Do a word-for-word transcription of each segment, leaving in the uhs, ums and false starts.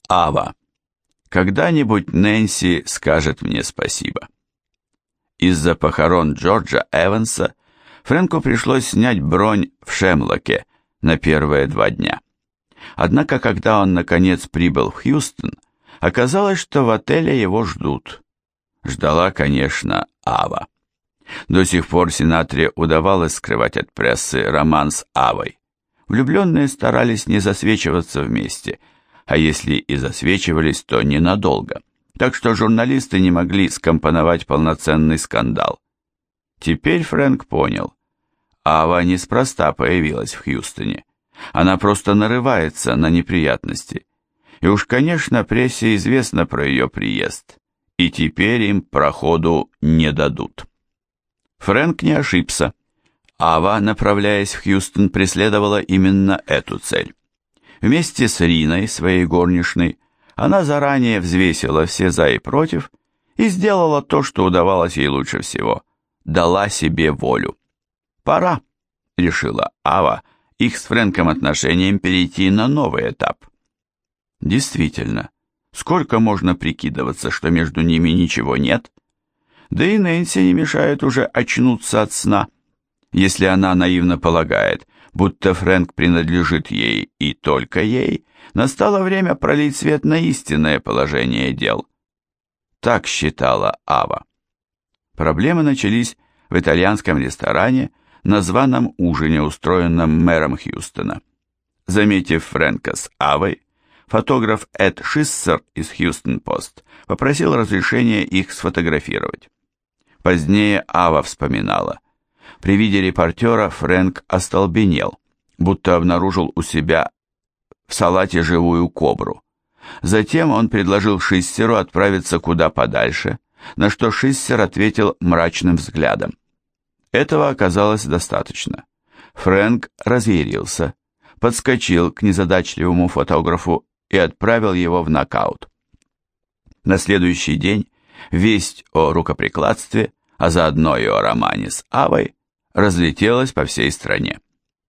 Ава. Когда-нибудь Нэнси скажет мне спасибо. Из-за похорон Джорджа Эванса Фрэнку пришлось снять бронь в Шемлоке на первые два дня. Однако, когда он наконец прибыл в Хьюстон, оказалось, что в отеле его ждут. Ждала, конечно, Ава. До сих пор Синатре удавалось скрывать от прессы роман с Авой. Влюбленные старались не засвечиваться вместе, а если и засвечивались, то ненадолго, так что журналисты не могли скомпоновать полноценный скандал. Теперь Фрэнк понял, Ава неспроста появилась в Хьюстоне, она просто нарывается на неприятности. И уж, конечно, прессе известно про ее приезд, и теперь им проходу не дадут. Фрэнк не ошибся. Ава, направляясь в Хьюстон, преследовала именно эту цель. Вместе с Риной, своей горничной, она заранее взвесила все за и против и сделала то, что удавалось ей лучше всего – дала себе волю. «Пора», – решила Ава, их с Фрэнком отношениям перейти на новый этап. Действительно, сколько можно прикидываться, что между ними ничего нет? Да и Нэнси не мешает уже очнуться от сна. Если она наивно полагает, будто Фрэнк принадлежит ей и только ей, настало время пролить свет на истинное положение дел. Так считала Ава. Проблемы начались в итальянском ресторане на званом ужине, устроенном мэром Хьюстона. Заметив Фрэнка с Авой, фотограф Эд Шиссер из Хьюстон-Пост попросил разрешения их сфотографировать. Позднее Ава вспоминала. При виде репортера Фрэнк остолбенел, будто обнаружил у себя в салате живую кобру. Затем он предложил Шиссеру отправиться куда подальше, на что Шиссер ответил мрачным взглядом. Этого оказалось достаточно. Фрэнк разъярился, подскочил к незадачливому фотографу и отправил его в нокаут. На следующий день весть о рукоприкладстве, а заодно и о романе с Авой, разлетелась по всей стране.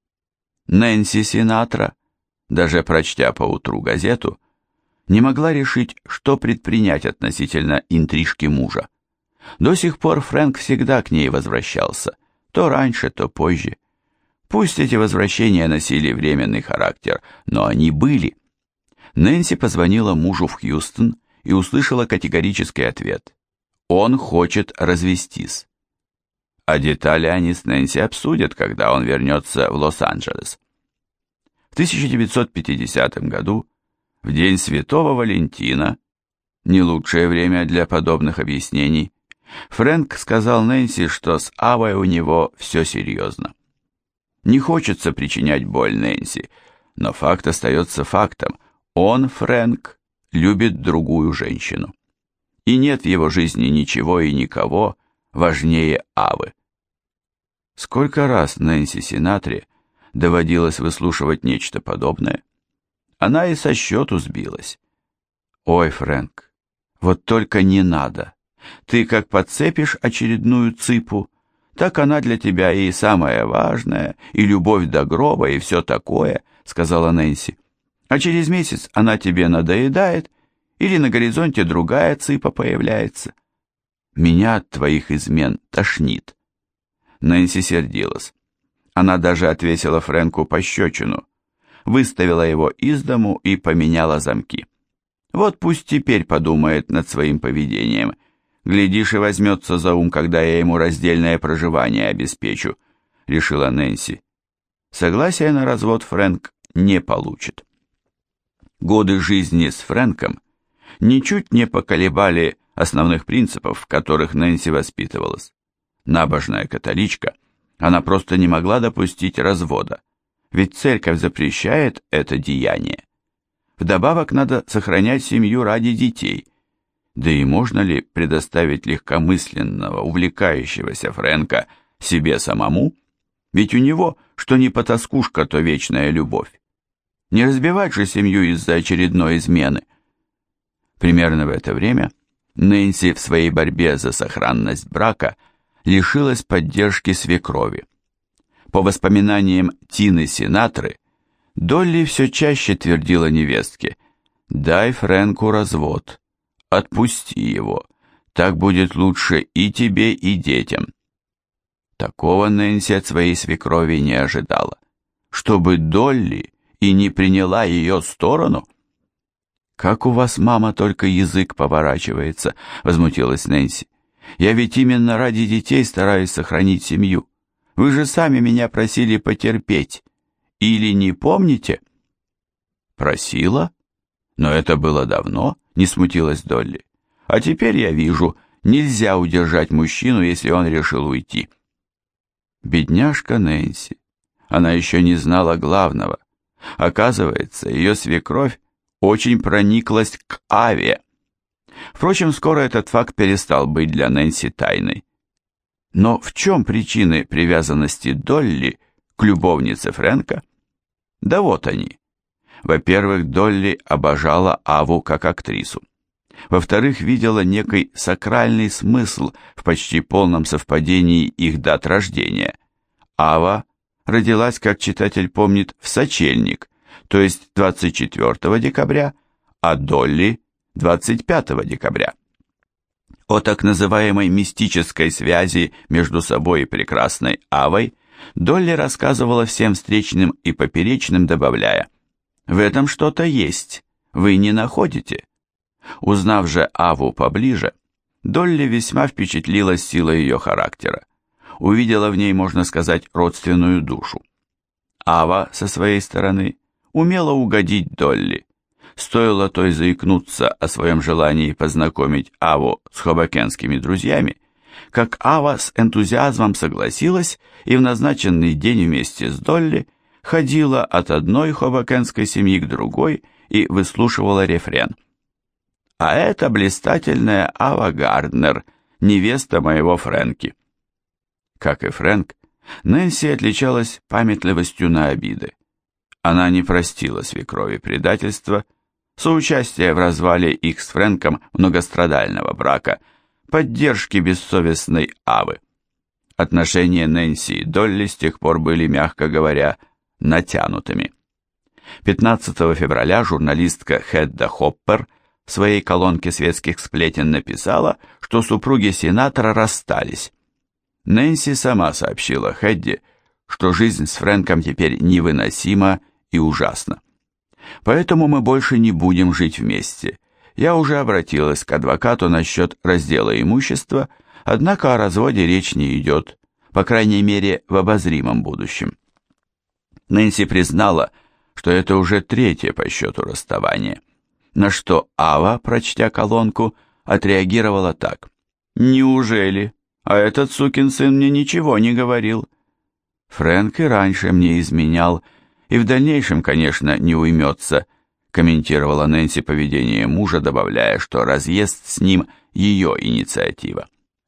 Нэнси Синатра, даже прочтя поутру газету, не могла решить, что предпринять относительно интрижки мужа. До сих пор Фрэнк всегда к ней возвращался, то раньше, то позже. Пусть эти возвращения носили временный характер, но они были. Нэнси позвонила мужу в Хьюстон и услышала категорический ответ. Он хочет развестись. А детали они с Нэнси обсудят, когда он вернется в Лос-Анджелес. В тысяча девятьсот пятидесятом году, в день Святого Валентина, не лучшее время для подобных объяснений, Фрэнк сказал Нэнси, что с Авой у него все серьезно. Не хочется причинять боль Нэнси, но факт остается фактом. Он, Фрэнк, любит другую женщину. И нет в его жизни ничего и никого важнее Авы. Сколько раз Нэнси Синатре доводилось выслушивать нечто подобное? Она и со счету сбилась. Ой, Фрэнк, вот только не надо. Ты как подцепишь очередную цыпу, так она для тебя и самое важное, и любовь до гроба, и все такое, сказала Нэнси. А через месяц она тебе надоедает, или на горизонте другая цыпа появляется. Меня от твоих измен тошнит. Нэнси сердилась. Она даже отвесила Фрэнку пощечину, выставила его из дому и поменяла замки. Вот пусть теперь подумает над своим поведением. Глядишь, и возьмется за ум, когда я ему раздельное проживание обеспечу, решила Нэнси. Согласия на развод Фрэнк не получит. Годы жизни с Фрэнком ничуть не поколебали основных принципов, в которых Нэнси воспитывалась. Набожная католичка, она просто не могла допустить развода, ведь церковь запрещает это деяние. Вдобавок надо сохранять семью ради детей. Да и можно ли предоставить легкомысленного, увлекающегося Фрэнка себе самому? Ведь у него, что не потаскушка, то вечная любовь. Не разбивать же семью из-за очередной измены. Примерно в это время Нэнси в своей борьбе за сохранность брака лишилась поддержки свекрови. По воспоминаниям Тины Синатры, Долли все чаще твердила невестке: Дай Фрэнку развод. Отпусти его. Так будет лучше и тебе, и детям. Такого Нэнси от своей свекрови не ожидала. Чтобы Долли и не приняла ее сторону? «Как у вас, мама, только язык поворачивается», — возмутилась Нэнси. «Я ведь именно ради детей стараюсь сохранить семью. Вы же сами меня просили потерпеть. Или не помните?» «Просила? Но это было давно», — не смутилась Долли. «А теперь я вижу, нельзя удержать мужчину, если он решил уйти». Бедняжка Нэнси. Она еще не знала главного. Оказывается, ее свекровь очень прониклась к Аве. Впрочем, скоро этот факт перестал быть для Нэнси тайной. Но в чем причины привязанности Долли к любовнице Фрэнка? Да вот они. Во-первых, Долли обожала Аву как актрису. Во-вторых, видела некий сакральный смысл в почти полном совпадении их дат рождения. Ава родилась, как читатель помнит, в сочельник, то есть двадцать четвёртого декабря, а Долли – двадцать пятого декабря. О так называемой мистической связи между собой и прекрасной Авой Долли рассказывала всем встречным и поперечным, добавляя: «В этом что-то есть, вы не находите?» Узнав же Аву поближе, Долли весьма впечатлилась силой ее характера. Увидела в ней, можно сказать, родственную душу. Ава, со своей стороны, умела угодить Долли. Стоило той заикнуться о своем желании познакомить Аву с хобокенскими друзьями, как Ава с энтузиазмом согласилась и в назначенный день вместе с Долли ходила от одной хобокенской семьи к другой и выслушивала рефрен. «А это блистательная Ава Гарднер, невеста моего Фрэнки». Как и Фрэнк, Нэнси отличалась памятливостью на обиды. Она не простила свекрови предательства, соучастия в развале их с Фрэнком многострадального брака, поддержки бессовестной Авы. Отношения Нэнси и Долли с тех пор были, мягко говоря, натянутыми. пятнадцатого февраля журналистка Хедда Хоппер в своей колонке светских сплетен написала, что супруги сенатора расстались. Нэнси сама сообщила Хедди, что жизнь с Фрэнком теперь невыносима и ужасна. «Поэтому мы больше не будем жить вместе. Я уже обратилась к адвокату насчет раздела имущества, однако о разводе речь не идет, по крайней мере, в обозримом будущем». Нэнси признала, что это уже третье по счету расставание, на что Ава, прочтя колонку, отреагировала так: «Неужели? А этот сукин сын мне ничего не говорил. Фрэнк и раньше мне изменял, и в дальнейшем, конечно, не уймется», комментировала Нэнси поведение мужа, добавляя, что разъезд с ним – ее инициатива.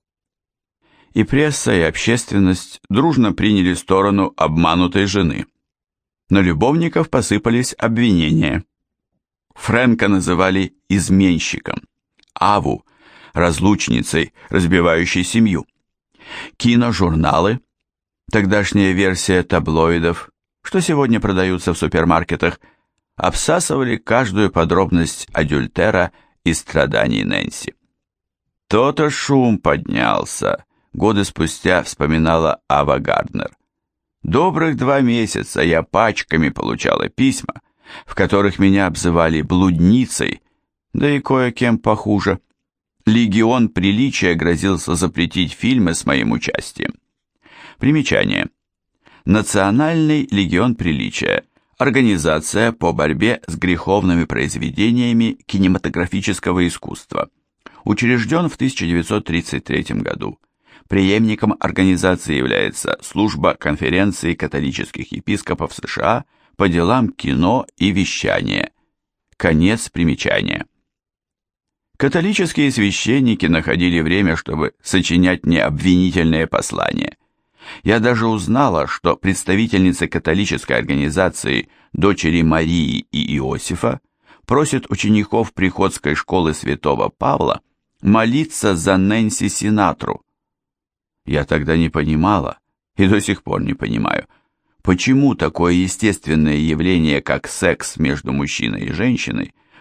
И пресса, и общественность дружно приняли сторону обманутой жены. На любовников посыпались обвинения. Фрэнка называли изменщиком, Аву – разлучницей, разбивающей семью. Киножурналы, тогдашняя версия таблоидов, что сегодня продаются в супермаркетах, обсасывали каждую подробность адюльтера и страданий Нэнси. «То-то шум поднялся», — годы спустя вспоминала Ава Гарднер. «Добрых два месяца я пачками получала письма, в которых меня обзывали блудницей, да и кое-кем похуже. Легион приличия грозился запретить фильмы с моим участием». Примечание. Национальный легион приличия – организация по борьбе с греховными произведениями кинематографического искусства. Учрежден в тысяча девятьсот тридцать третьем году. Преемником организации является Служба конференции католических епископов США по делам кино и вещания. Конец примечания. Католические священники находили время, чтобы сочинять мне обвинительные послания. Я даже узнала, что представительницы католической организации «Дочери Марии и Иосифа» просят учеников Приходской школы святого Павла молиться за Нэнси Синатру. Я тогда не понимала, и до сих пор не понимаю, почему такое естественное явление, как секс между мужчиной и женщиной,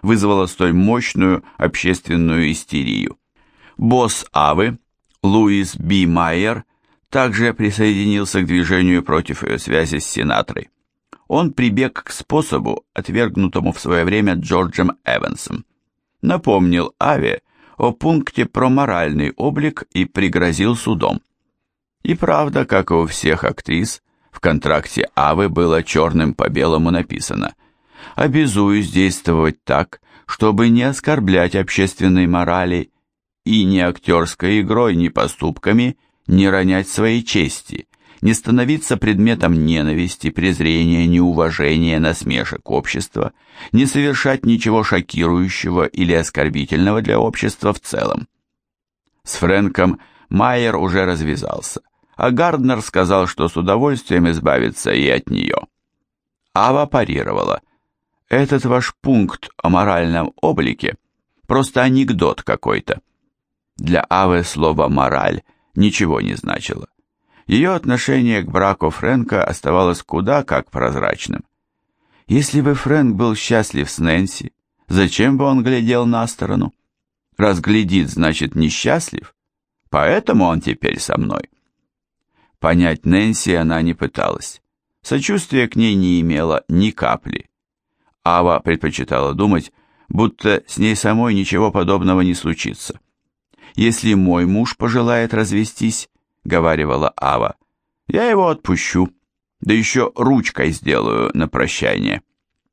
вызвало столь мощную общественную истерию. Босс Авы, Луис Би Майер, также присоединился к движению против ее связи с Синатрой. Он прибег к способу, отвергнутому в свое время Джорджем Эвансом. Напомнил Аве о пункте про моральный облик и пригрозил судом. И правда, как и у всех актрис, в контракте Авы было черным по белому написано: «Обязуюсь действовать так, чтобы не оскорблять общественной морали и ни актерской игрой, ни поступками не ронять своей чести, не становиться предметом ненависти, презрения, неуважения, насмешек общества, не совершать ничего шокирующего или оскорбительного для общества в целом». С Фрэнком Майер уже развязался, а Гарднер сказал, что с удовольствием избавится и от нее. Ава парировала: «Этот ваш пункт о моральном облике просто анекдот какой-то». Для Авы слово «мораль» ничего не значило. Ее отношение к браку Фрэнка оставалось куда как прозрачным. Если бы Фрэнк был счастлив с Нэнси, зачем бы он глядел на сторону? Раз глядит, значит несчастлив, поэтому он теперь со мной. Понять Нэнси она не пыталась. Сочувствия к ней не имела ни капли. Ава предпочитала думать, будто с ней самой ничего подобного не случится. «Если мой муж пожелает развестись, — говаривала Ава, — я его отпущу, да еще ручкой сделаю на прощание».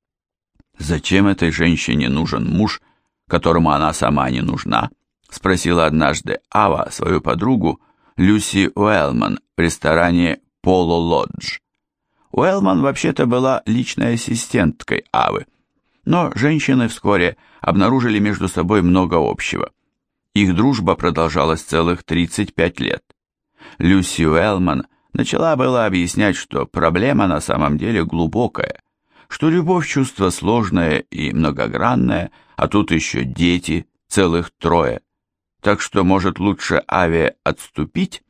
«Зачем этой женщине нужен муж, которому она сама не нужна?» — спросила однажды Ава свою подругу Люси Уэллман в ресторане «Поло Лодж». Уэллман вообще-то была личной ассистенткой Авы, но женщины вскоре обнаружили между собой много общего. Их дружба продолжалась целых тридцать пять лет. Люси Уэллман начала было объяснять, что проблема на самом деле глубокая, что любовь чувство сложное и многогранное, а тут еще дети, целых трое. Так что, может, лучше Аве отступить?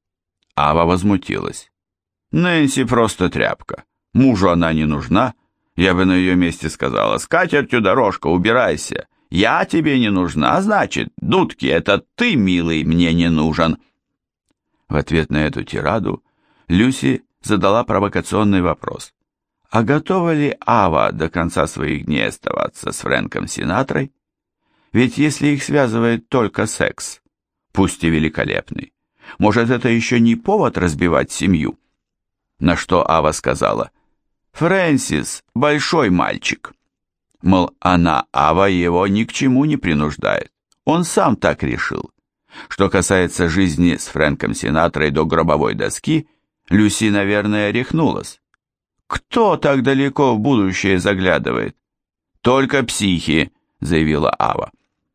Ава возмутилась. «Нэнси просто тряпка. Мужу она не нужна. Я бы на ее месте сказала: с катертью дорожка, убирайся. Я тебе не нужна, значит, дудки, это ты, милый, мне не нужен». В ответ на эту тираду Люси задала провокационный вопрос: а готова ли Ава до конца своих дней оставаться с Фрэнком Синатрой? Ведь если их связывает только секс, пусть и великолепный, может, это еще не повод разбивать семью? На что Ава сказала: «Фрэнсис – большой мальчик». Мол, она, Ава, его ни к чему не принуждает. Он сам так решил. Что касается жизни с Фрэнком Синатрой до гробовой доски, Люси, наверное, рехнулась. Кто так далеко в будущее заглядывает? Только психи, заявила Ава.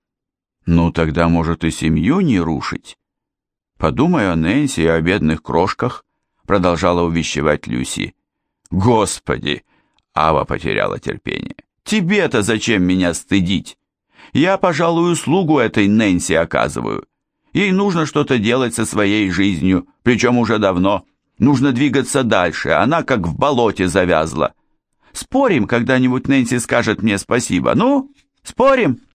Ну, тогда, может, и семью не рушить? Подумай о Нэнси и о бедных крошках, продолжала увещевать Люси. Господи, Ава потеряла терпение. Тебе-то зачем меня стыдить? Я, пожалуй, услугу этой Нэнси оказываю. Ей нужно что-то делать со своей жизнью, причем уже давно. Нужно двигаться дальше, она как в болоте завязла. Спорим, когда-нибудь Нэнси скажет мне спасибо? Ну, спорим?